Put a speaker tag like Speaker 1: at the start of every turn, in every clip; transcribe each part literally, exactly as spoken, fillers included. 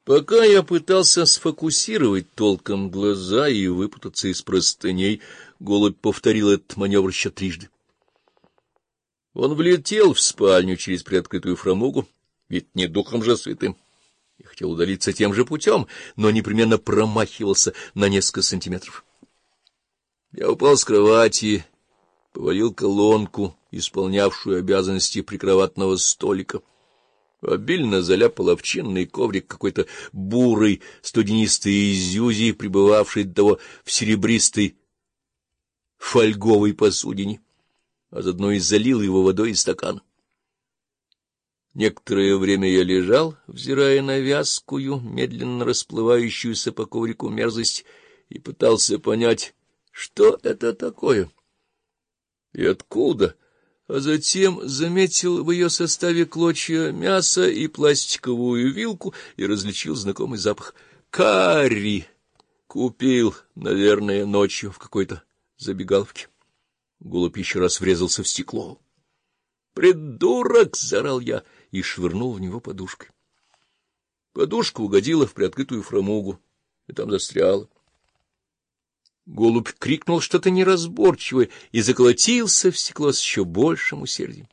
Speaker 1: Пока я пытался сфокусировать толком глаза и выпутаться из простыней, голубь повторил этот маневр еще трижды. Он влетел в спальню через приоткрытую фрамугу, ведь не духом же святым. Я хотел удалиться тем же путем, но непременно промахивался на несколько сантиметров. Я упал с кровати, повалил колонку, исполнявшую обязанности прикроватного столика. Обильно заляпал овчинный коврик какой-то бурой, студенистой изюзи, пребывавшей до того в серебристой фольговой посудине, а заодно и залил его водой из стакана. Некоторое время я лежал, взирая на вязкую, медленно расплывающуюся по коврику мерзость, и пытался понять, что это такое и откуда, а затем заметил в ее составе клочья мяса и пластиковую вилку и различил знакомый запах. Карри! Купил, наверное, ночью в какой-то забегаловке. Голубь еще раз врезался в стекло. «Придурок!» — заорал я и швырнул в него подушкой. Подушка угодила в приоткрытую фрамугу и там застряла. Голубь крикнул что-то неразборчивое и заколотился в стекло с еще большим усердием.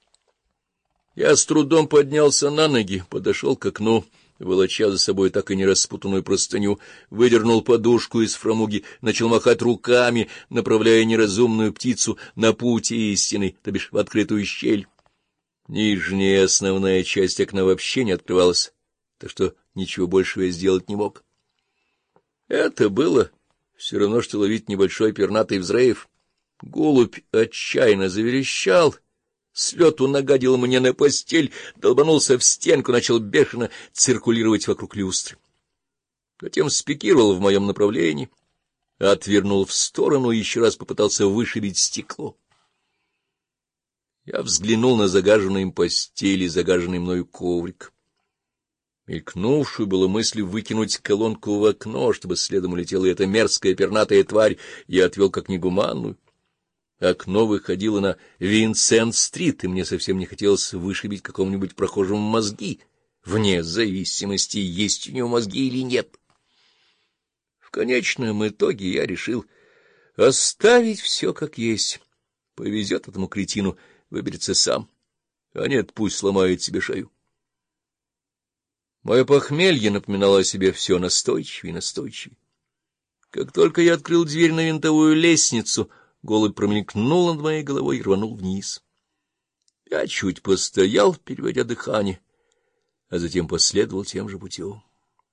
Speaker 1: Я с трудом поднялся на ноги, подошел к окну, волоча за собой так и не распутанную простыню, выдернул подушку из фрамуги, начал махать руками, направляя неразумную птицу на путь истины, то бишь в открытую щель. Нижняя основная часть окна вообще не открывалась, так что ничего большего я сделать не мог. Это было все равно, что ловить небольшой пернатый взрыв. Голубь отчаянно заверещал, с лету нагадил мне на постель, долбанулся в стенку, начал бешено циркулировать вокруг люстры. Затем спикировал в моем направлении, отвернул в сторону и еще раз попытался вышибить стекло. Я взглянул на загаженную им постель и загаженный мною коврик. Мелькнувшую было мысль выкинуть колонку в окно, чтобы следом улетела эта мерзкая пернатая тварь, я отвел как негуманную. Окно выходило на Винсент-стрит, и мне совсем не хотелось вышибить какому-нибудь прохожему мозги, вне зависимости, есть у него мозги или нет. В конечном итоге я решил оставить все как есть. Повезет этому кретину, выберется сам, а нет, пусть сломает себе шею. Мое похмелье напоминало о себе все настойчивее и настойчивее. Как только я открыл дверь на винтовую лестницу, голубь промелькнул над моей головой и рванул вниз. Я чуть постоял, переводя дыхание, а затем последовал тем же путем.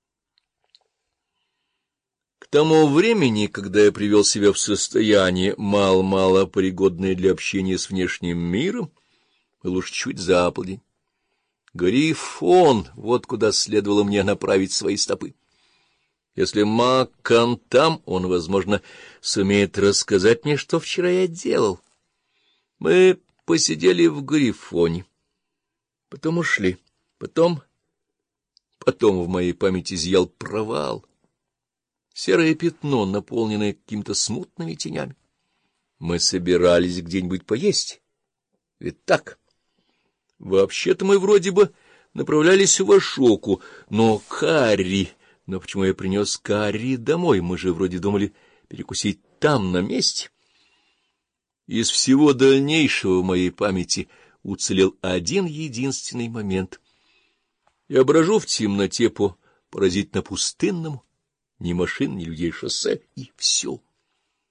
Speaker 1: К тому времени, когда я привел себя в состояние, мало-мало пригодное для общения с внешним миром, был уж чуть за полдень. Грифон — вот куда следовало мне направить свои стопы. Если Маккан там, он, возможно, сумеет рассказать мне, что вчера я делал. Мы посидели в Грифоне, потом ушли, потом... Потом в моей памяти зиял провал. Серое пятно, наполненное какими-то смутными тенями. Мы собирались где-нибудь поесть. Ведь так? Вообще-то мы вроде бы направлялись в Ашоку, но карри... Но почему я принес карри домой? Мы же вроде думали перекусить там, на месте. Из всего дальнейшего в моей памяти уцелел один единственный момент. Я брожу в темноте по поразительно пустынному, ни машин, ни людей шоссе, и все.